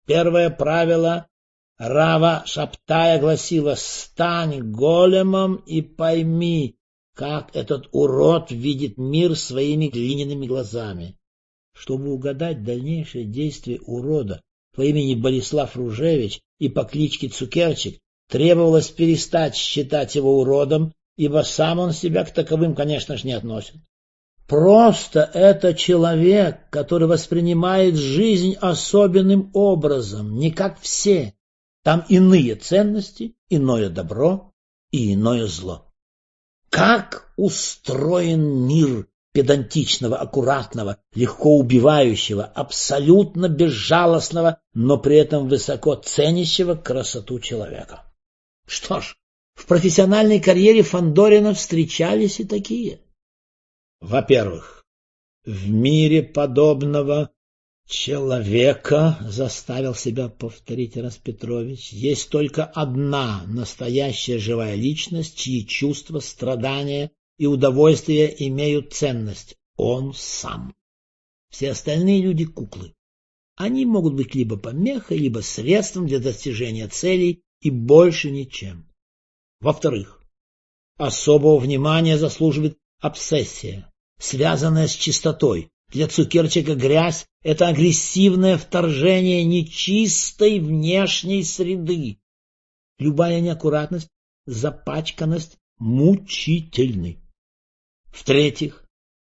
Первое правило Рава Шабтая гласило: «Стань големом и пойми, как этот урод видит мир своими глиняными глазами». Чтобы угадать дальнейшее действие урода по имени Болеслав Ружевич и по кличке Цукерчик, требовалось перестать считать его уродом, ибо сам он себя к таковым, конечно же, не относит. Просто это человек, который воспринимает жизнь особенным образом, не как все. Там иные ценности, иное добро и иное зло. Как устроен мир педантичного, аккуратного, легко убивающего, абсолютно безжалостного, но при этом высоко ценящего красоту человека. Что ж, в профессиональной карьере Фандорина встречались и такие. Во-первых, в мире подобного человека, заставил себя повторить Распетрович, есть только одна настоящая живая личность, чьи чувства, страдания и удовольствия имеют ценность — он сам. Все остальные люди — куклы. Они могут быть либо помехой, либо средством для достижения целей и больше ничем. Во-вторых, особого внимания заслуживает обсессия, связанная с чистотой. Для Цукерчика грязь — это агрессивное вторжение нечистой внешней среды. Любая неаккуратность, запачканность мучительны. В-третьих,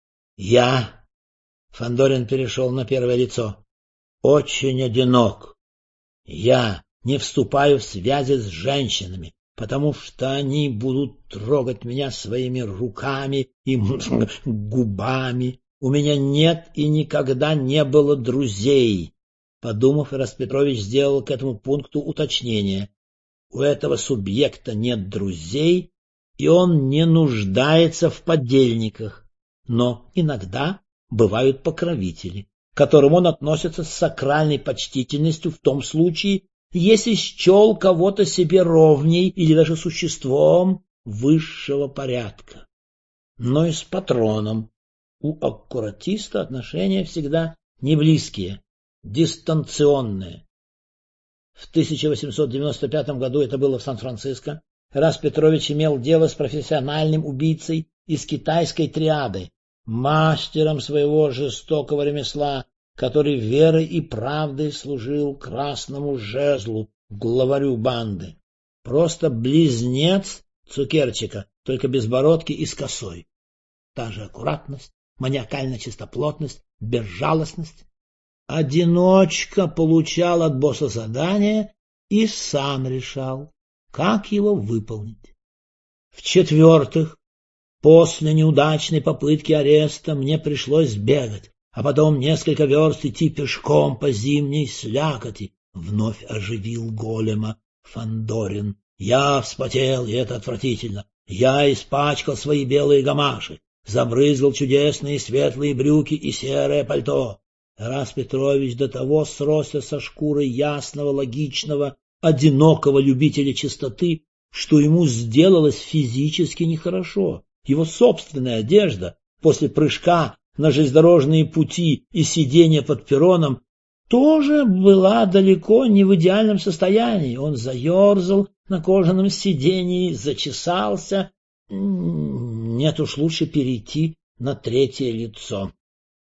Фандорин перешел на первое лицо, очень одинок. Я не вступаю в связи с женщинами, потому что они будут трогать меня своими руками и губами. У меня нет и никогда не было друзей. Подумав, Распетрович сделал к этому пункту уточнение. У этого субъекта нет друзей, и он не нуждается в подельниках. Но иногда бывают покровители, к которым он относится с сакральной почтительностью в том случае, если счел кого-то себе ровней или даже существом высшего порядка. Но и с патроном у аккуратиста отношения всегда не близкие, дистанционные. В 1895 году, это было в Сан-Франциско, Распетрович имел дело с профессиональным убийцей из китайской триады, мастером своего жестокого ремесла, который верой и правдой служил красному жезлу, главарю банды. Просто близнец Цукерчика, только без бородки и с косой. Та же аккуратность, маниакальная чистоплотность, безжалостность. Одиночка получал от босса задание и сам решал, как его выполнить. В-четвертых, после неудачной попытки ареста мне пришлось бегать, а потом несколько верст идти пешком по зимней слякоти. Вновь оживил голема Фандорин. Я вспотел, и это отвратительно. Я испачкал свои белые гамаши, забрызгал чудесные светлые брюки и серое пальто. Распетрович до того сросся со шкурой ясного, логичного, одинокого любителя чистоты, что ему сделалось физически нехорошо. Его собственная одежда после прыжка на железнодорожные пути и сидения под перроном тоже была далеко не в идеальном состоянии. Он заерзал на кожаном сидении, зачесался. Нет уж, лучше перейти на третье лицо.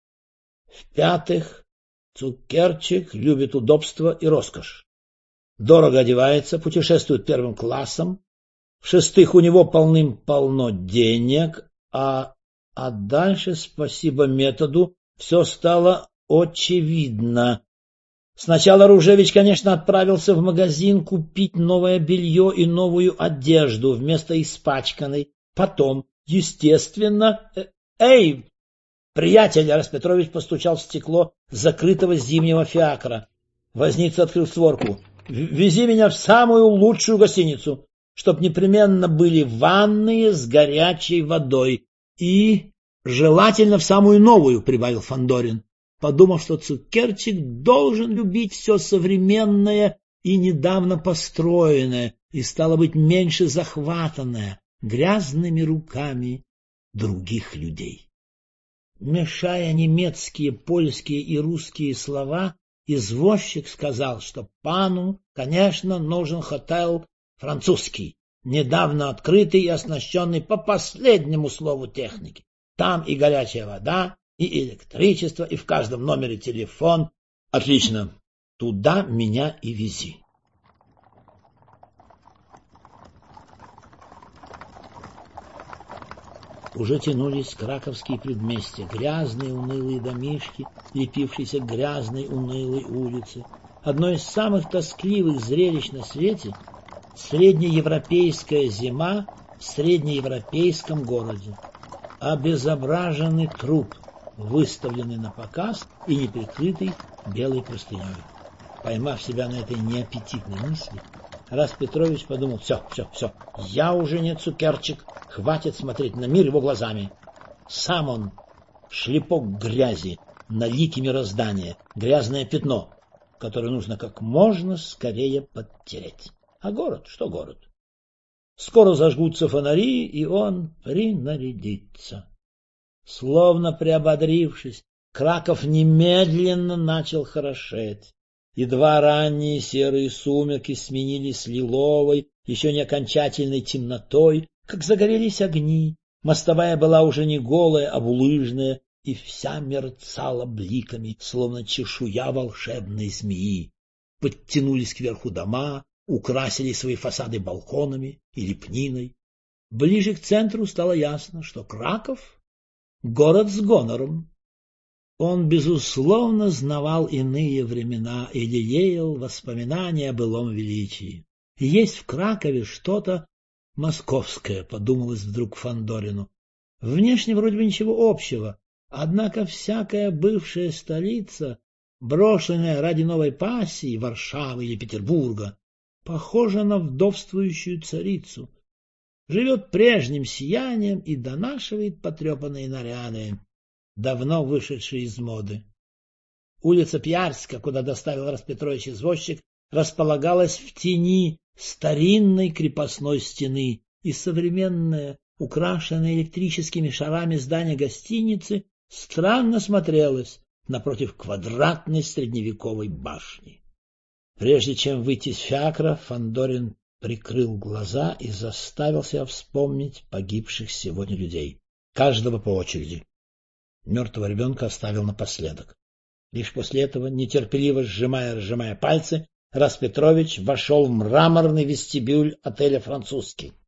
В-пятых, Цукерчик любит удобство и роскошь. Дорого одевается, путешествует первым классом. В-шестых, у него полным-полно денег, а дальше, спасибо методу, все стало очевидно. Сначала Ружевич, конечно, отправился в магазин купить новое белье и новую одежду вместо испачканной. Потом, естественно... «Эй, приятель!» — Распетрович постучал в стекло закрытого зимнего фиакра. Возница открыл створку. «Вези меня в самую лучшую гостиницу, чтоб непременно были ванные с горячей водой. И желательно в самую новую», — прибавил Фандорин, подумав, что Цукерчик должен любить все современное и недавно построенное, и, стало быть, меньше захватанное грязными руками других людей. Мешая немецкие, польские и русские слова, Извозчик сказал, что пану, конечно, нужен хотел французский, недавно открытый и оснащенный по последнему слову техники. Там и горячая вода, и электричество, и в каждом номере телефон. Отлично, туда меня и вези. Уже тянулись краковские предместья, грязные унылые домишки, лепившиеся к грязной унылой улице. Одно из самых тоскливых зрелищ на свете — среднеевропейская зима в среднеевропейском городе. Обезображенный труп, выставленный на показ и неприкрытый белой простыней. Поймав себя на этой неаппетитной мысли, Тарас Петрович подумал: все, я уже не цукерчик, хватит смотреть на мир его глазами. Сам он шлепок грязи на лике мироздания, грязное пятно, которое нужно как можно скорее подтереть. А город, что город? Скоро зажгутся фонари, и он принарядится. Словно приободрившись, Краков немедленно начал хорошеть. Едва ранние серые сумерки сменились лиловой, еще не окончательной темнотой, как загорелись огни. Мостовая была уже не голая, а булыжная, и вся мерцала бликами, словно чешуя волшебной змеи. Подтянулись кверху дома, украсили свои фасады балконами и лепниной. Ближе к центру стало ясно, что Краков — город с гонором. Он, безусловно, знавал иные времена и лелеял воспоминания о былом величии. Есть в Кракове что-то московское, подумалось вдруг Фандорину. Внешне вроде бы ничего общего, однако всякая бывшая столица, брошенная ради новой пассии Варшавы или Петербурга, похожа на вдовствующую царицу, живет прежним сиянием и донашивает потрепанные наряды, давно вышедшие из моды. Улица Пьярска, куда доставил Распетрович извозчик, располагалась в тени старинной крепостной стены, и современное, украшенное электрическими шарами здание гостиницы странно смотрелось напротив квадратной средневековой башни. Прежде чем выйти из фиакра, Фандорин прикрыл глаза и заставил себя вспомнить погибших сегодня людей, каждого по очереди. Мертвого ребенка оставил напоследок. Лишь после этого, нетерпеливо сжимая пальцы, Распетрович вошел в мраморный вестибюль отеля «Французский».